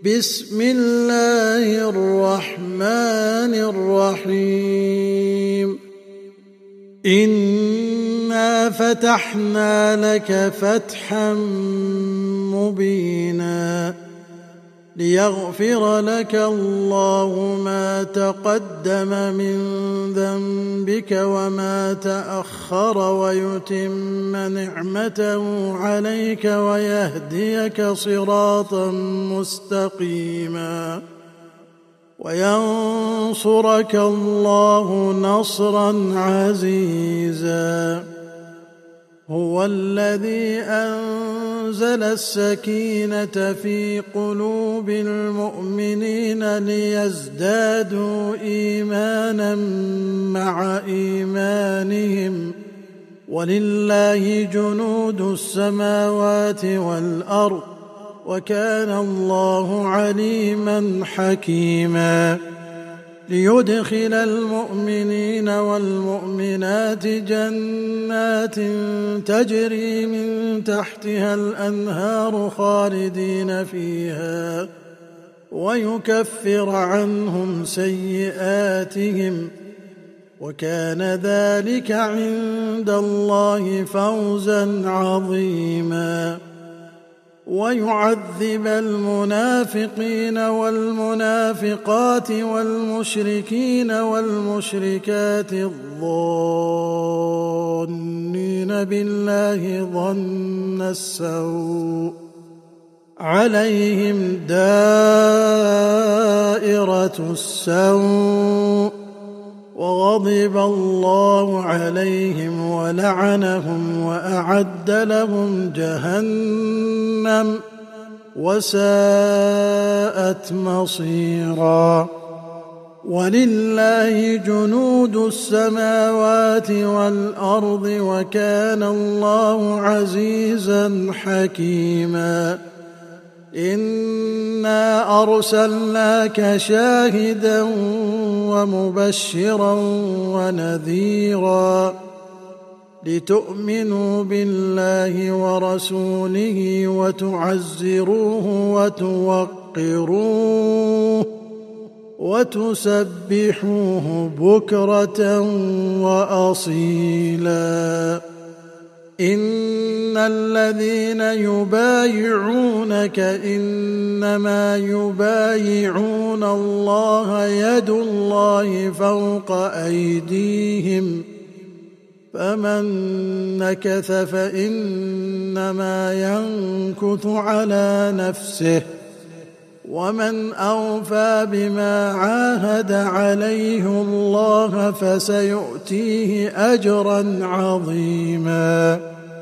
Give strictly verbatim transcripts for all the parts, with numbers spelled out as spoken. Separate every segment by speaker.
Speaker 1: بسم الله الرحمن الرحيم إنا فتحنا لك فتحا مبينا ليغفر لك الله ما تقدم من ذنبك وما تأخر ويتم نعمته عليك ويهديك صراطا مستقيما وينصرك الله نصرا عزيزا هو الذي أنزل السكينة في قلوب المؤمنين ليزدادوا إيمانا مع إيمانهم ولله جنود السماوات والأرض وكان الله عليما حكيما ليدخل المؤمنين والمؤمنات جنات تجري من تحتها الأنهار خالدين فيها ويكفر عنهم سيئاتهم وكان ذلك عند الله فوزا عظيما ويعذب المنافقين والمنافقات والمشركين والمشركات الظانين بالله ظن السوء عليهم دائرة السوء وغضب الله عليهم ولعنهم وأعد لهم جهنم وساءت مصيرا ولله جنود السماوات والأرض وكان الله عزيزا حكيما إنا أرسلناك شاهدا ومبشرا ونذيرا لتؤمنوا بالله ورسوله وتعزروه وتوقروه وتسبحوه بكرة وأصيلا إن الذين يبايعونك إنما يبايعون الله يد الله فوق أيديهم فمن نكث فإنما ينكث على نفسه ومن أوفى بما عاهد عليه الله فسيؤتيه أجرا عظيما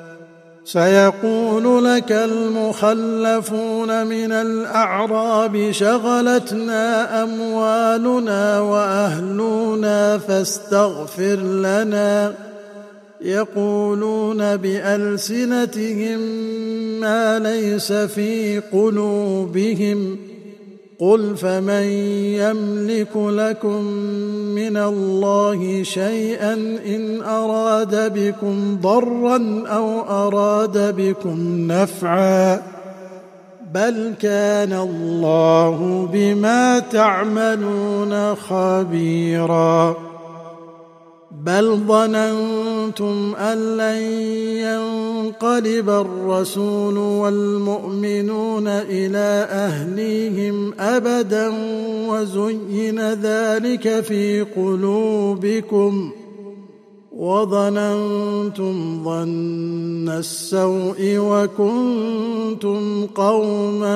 Speaker 1: سيقول لك المخلفون من الأعراب شغلتنا أموالنا وأهلنا فاستغفر لنا يقولون بألسنتهم ما ليس في قلوبهم قل فمن يملك لكم من الله شيئا إن أراد بكم ضرا أو أراد بكم نفعا بل كان الله بما تعملون خبيرا بل ظننتم أن لن ينقلب الرسول والمؤمنون إلى أهليهم أبدا وزين ذلك في قلوبكم وظننتم ظن السوء وكنتم قوما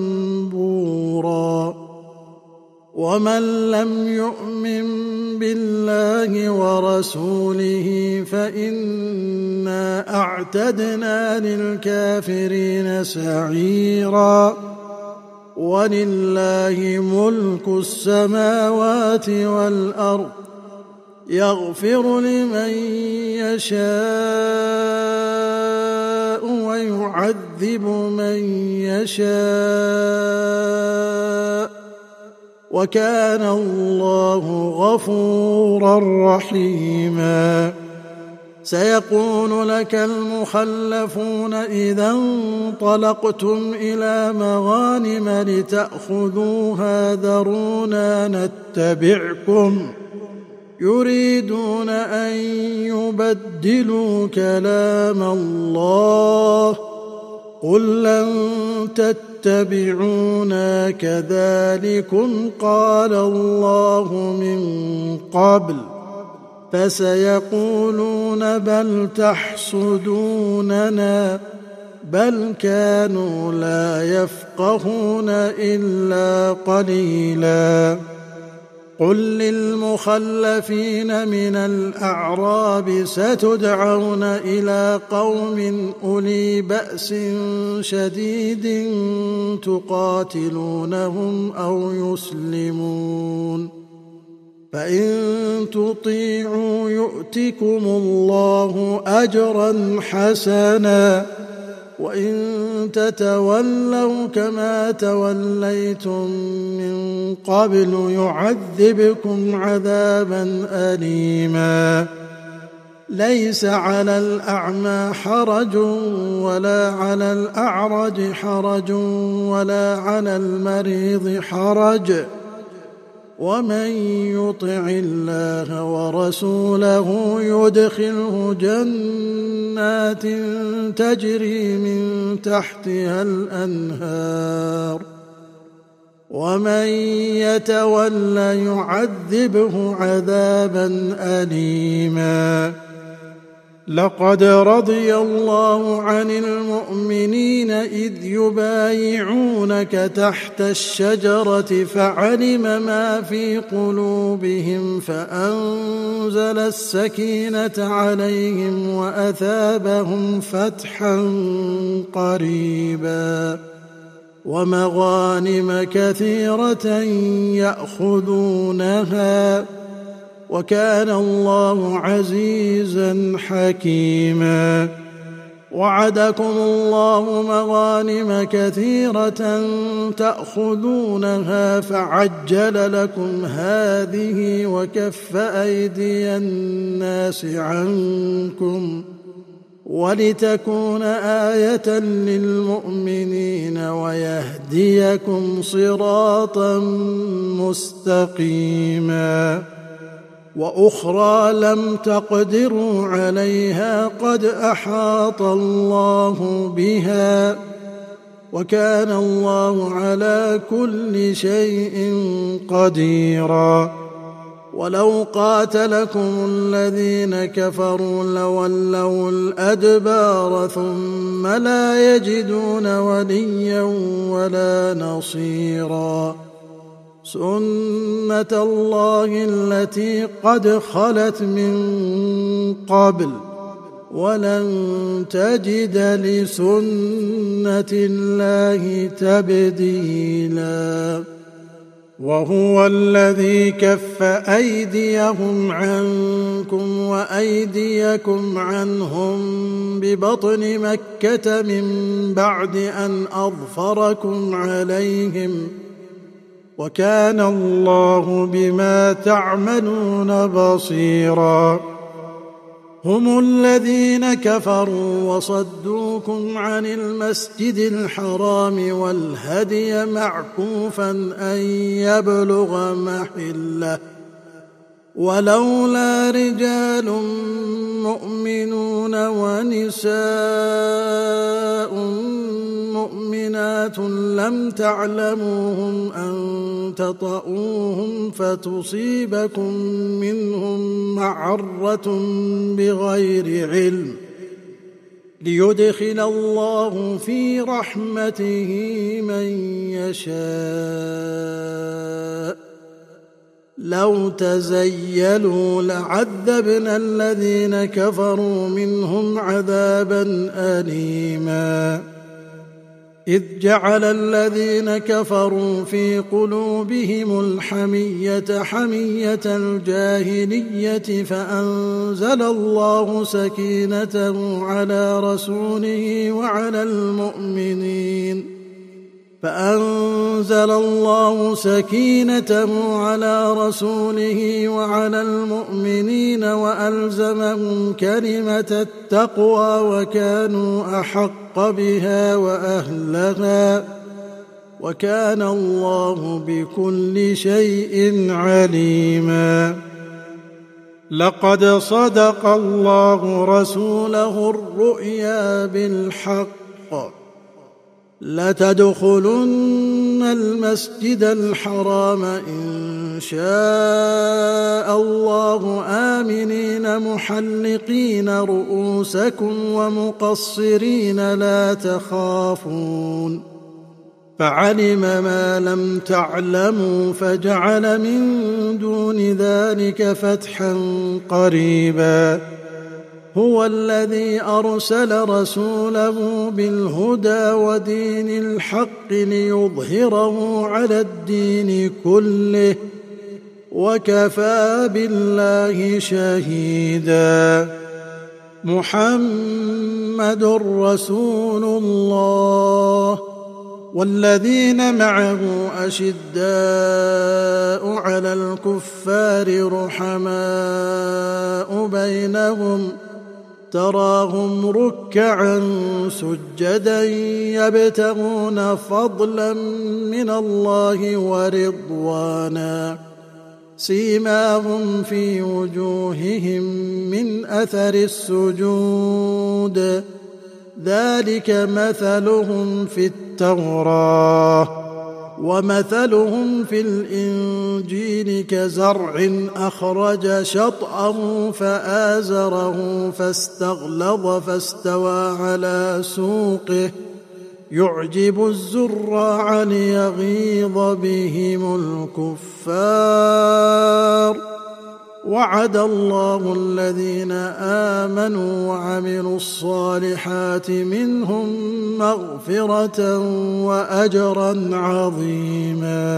Speaker 1: بورا ومن لم يؤمن بالله ورسوله فإنا أعتدنا للكافرين سعيرا ولله ملك السماوات والأرض يغفر لمن يشاء ويعذب من يشاء وكان الله غفورا رحيما سيقول لك المخلفون إذا انطلقتم إلى مغانم لتأخذوها ذرونا نتبعكم يريدون أن يبدلوا كلام الله قل لن تتبعونا كذلكم قال الله من قبل فسيقولون بل تحسدوننا بل كانوا لا يفقهون إلا قليلا قل للمخلفين من الأعراب ستدعون إلى قوم أولي بأس شديد تقاتلونهم أو يسلمون فإن تطيعوا يؤتكم الله أجرا حسنا وإن تتولوا كما توليتم من قبل يعذبكم عذابا أليما ليس على الأعمى حرج ولا على الأعرج حرج ولا على المريض حرج ومن يطع الله ورسوله يدخله جنات تجري من تحتها الأنهار ومن يتولى يعذبه عذابا أليما لقد رضي الله عن المؤمنين إذ يبايعونك تحت الشجرة فعلم ما في قلوبهم فأنزل السكينة عليهم وأثابهم فتحا قريبا ومغانم كثيرة يأخذونها وكان الله عزيزا حكيما وعدكم الله مغانم كثيرة تأخذونها فعجل لكم هذه وكف أيدي الناس عنكم ولتكون آية للمؤمنين ويهديكم صراطا مستقيما وأخرى لم تقدروا عليها قد أحاط الله بها وكان الله على كل شيء قديرا ولو قاتلكم الذين كفروا لولوا الأدبار ثم لا يجدون وليا ولا نصيرا سنة الله التي قد خلت من قبل ولن تجد لسنة الله تبديلا وهو الذي كف أيديهم عنكم وأيديكم عنهم ببطن مكة من بعد أن أظفركم عليهم وكان الله بما تعملون بصيرا هم الذين كفروا وصدوكم عن المسجد الحرام والهدي معكوفا أن يبلغ محله ولولا رجال مؤمنون ونساء مؤمنات لم تعلموهم أن تطؤوهم فتصيبكم منهم معرة بغير علم ليدخل الله في رحمته من يشاء لو تزيلوا لعذبنا الذين كفروا منهم عذابا أليما إذ جعل الذين كفروا في قلوبهم الحمية حمية الجاهلية فأنزل الله سكينته على رسوله وعلى المؤمنين فأنزل الله سكينته على رسوله وعلى المؤمنين وألزمهم كلمة التقوى وكانوا أحق بها وأهلها وكان الله بكل شيء عليما. لقد صدق الله رسوله الرؤيا بالحق لتدخلن المسجد الحرام إن شاء الله آمنين محلقين رؤوسكم ومقصرين لا تخافون فعلم ما لم تعلموا فجعل من دون ذلك فتحا قريبا. هو الذي أرسل رسوله بالهدى ودين الحق ليظهره على الدين كله وكفى بالله شهيدا. محمد رسول الله والذين معه أشداء على الكفار رحماء بينهم تراهم ركعا سجدا يبتغون فضلا من الله ورضوانا سيماهم في وجوههم من أثر السجود ذلك مثلهم في التوراة ومثلهم في الإنجيل كزرع أخرج شطأه فآزره فاستغلظ فاستوى على سوقه يعجب الزراع ليغيظ بهم الكفار. وعد الله الذين آمنوا وعملوا الصالحات منهم مغفرة وأجرا عظيما.